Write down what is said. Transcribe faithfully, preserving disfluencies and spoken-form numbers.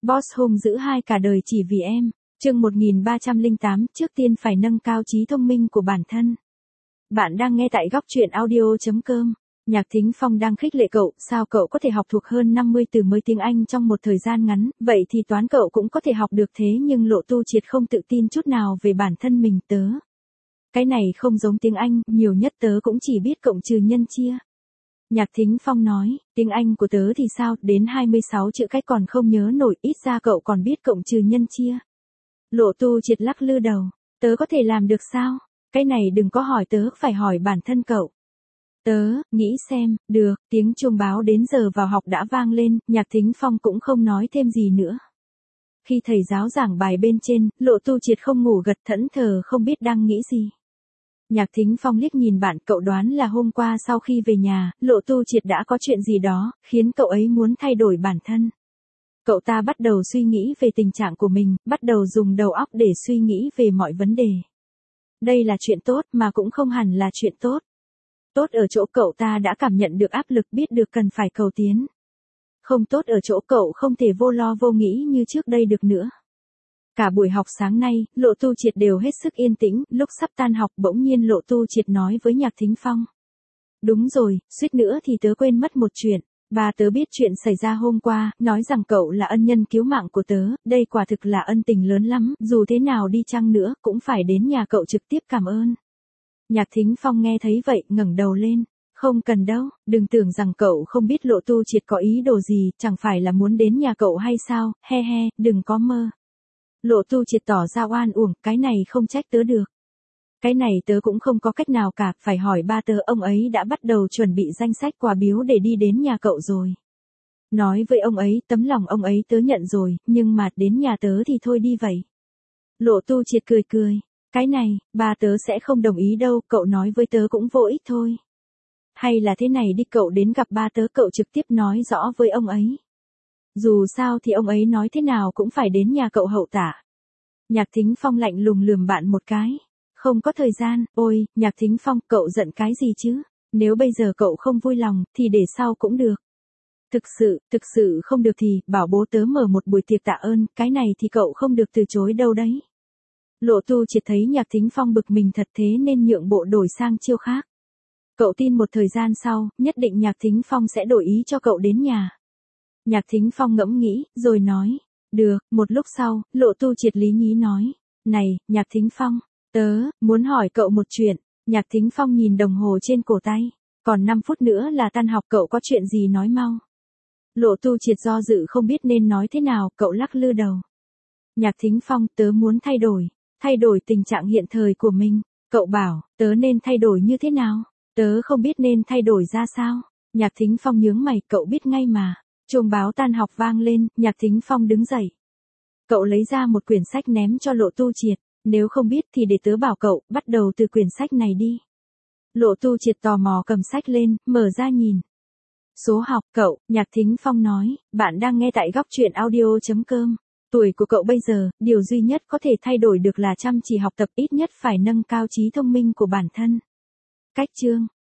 Boss hung dữ hai cả đời chỉ vì em. Chương một nghìn ba trăm lẻ tám, trước tiên phải nâng cao trí thông minh của bản thân. Bạn đang nghe tại góc truyện audio chấm com. Nhạc Thính Phong đang khích lệ cậu, sao cậu có thể học thuộc hơn năm mươi từ mới tiếng Anh trong một thời gian ngắn, vậy thì toán cậu cũng có thể học được thế, nhưng Lộ Tu Triệt không tự tin chút nào về bản thân mình. Tớ. Cái này không giống tiếng Anh, nhiều nhất tớ cũng chỉ biết cộng trừ nhân chia. Nhạc Thính Phong nói, tiếng Anh của tớ thì sao, đến hai mươi sáu chữ cách còn không nhớ nổi, ít ra cậu còn biết cộng trừ nhân chia. Lộ Tu Triệt lắc lư đầu, tớ có thể làm được sao? Cái này đừng có hỏi tớ, phải hỏi bản thân cậu. Tớ, nghĩ xem, được, tiếng chuông báo đến giờ vào học đã vang lên, Nhạc Thính Phong cũng không nói thêm gì nữa. Khi thầy giáo giảng bài bên trên, Lộ Tu Triệt không ngủ gật thẫn thờ không biết đang nghĩ gì. Nhạc Thính Phong liếc nhìn bạn, cậu đoán là hôm qua sau khi về nhà, Lộ Tu Triệt đã có chuyện gì đó, khiến cậu ấy muốn thay đổi bản thân. Cậu ta bắt đầu suy nghĩ về tình trạng của mình, bắt đầu dùng đầu óc để suy nghĩ về mọi vấn đề. Đây là chuyện tốt mà cũng không hẳn là chuyện tốt. Tốt ở chỗ cậu ta đã cảm nhận được áp lực, biết được cần phải cầu tiến. Không tốt ở chỗ cậu không thể vô lo vô nghĩ như trước đây được nữa. Cả buổi học sáng nay, Lộ Tu Triệt đều hết sức yên tĩnh, lúc sắp tan học bỗng nhiên Lộ Tu Triệt nói với Nhạc Thính Phong. Đúng rồi, suýt nữa thì tớ quên mất một chuyện. Ba tớ biết chuyện xảy ra hôm qua, nói rằng cậu là ân nhân cứu mạng của tớ, đây quả thực là ân tình lớn lắm, dù thế nào đi chăng nữa, cũng phải đến nhà cậu trực tiếp cảm ơn. Nhạc Thính Phong nghe thấy vậy, ngẩng đầu lên. Không cần đâu, đừng tưởng rằng cậu không biết Lộ Tu Triệt có ý đồ gì, chẳng phải là muốn đến nhà cậu hay sao, he he, đừng có mơ. Lộ Tu Triệt tỏ ra oan uổng, cái này không trách tớ được. Cái này tớ cũng không có cách nào cả, phải hỏi ba tớ, ông ấy đã bắt đầu chuẩn bị danh sách quà biếu để đi đến nhà cậu rồi. Nói với ông ấy, tấm lòng ông ấy tớ nhận rồi, nhưng mà đến nhà tớ thì thôi đi vậy. Lộ Tu Triệt cười cười, cái này, ba tớ sẽ không đồng ý đâu, cậu nói với tớ cũng vô ích thôi. Hay là thế này đi, cậu đến gặp ba tớ, cậu trực tiếp nói rõ với ông ấy. Dù sao thì ông ấy nói thế nào cũng phải đến nhà cậu hậu tả. Nhạc Thính Phong lạnh lùng lườm bạn một cái. Không có thời gian, ôi, Nhạc Thính Phong, cậu giận cái gì chứ? Nếu bây giờ cậu không vui lòng, thì để sau cũng được. Thực sự, thực sự không được thì, bảo bố tớ mở một buổi tiệc tạ ơn, cái này thì cậu không được từ chối đâu đấy. Lộ Tu Triệt thấy Nhạc Thính Phong bực mình thật, thế nên nhượng bộ đổi sang chiêu khác. Cậu tin một thời gian sau, nhất định Nhạc Thính Phong sẽ đổi ý cho cậu đến nhà. Nhạc Thính Phong ngẫm nghĩ, rồi nói, được. Một lúc sau, Lộ Tu Triệt lý nhí nói, này, Nhạc Thính Phong, tớ, muốn hỏi cậu một chuyện. Nhạc Thính Phong nhìn đồng hồ trên cổ tay, còn năm phút nữa là tan học, cậu có chuyện gì nói mau. Lộ Tu Triệt do dự không biết nên nói thế nào, cậu lắc lư đầu. Nhạc Thính Phong, tớ muốn thay đổi, thay đổi tình trạng hiện thời của mình. Cậu bảo, tớ nên thay đổi như thế nào? Tớ không biết nên thay đổi ra sao. Nhạc Thính Phong nhướng mày, cậu biết ngay mà. Chuông báo tan học vang lên, Nhạc Thính Phong đứng dậy. Cậu lấy ra một quyển sách ném cho Lộ Tu Triệt, nếu không biết thì để tớ bảo cậu, bắt đầu từ quyển sách này đi. Lộ Tu Triệt tò mò cầm sách lên, mở ra nhìn. Số học, cậu, Nhạc Thính Phong nói, bạn đang nghe tại góc truyện audio chấm com. Tuổi của cậu bây giờ, điều duy nhất có thể thay đổi được là chăm chỉ học tập, ít nhất phải nâng cao trí thông minh của bản thân. Cách chương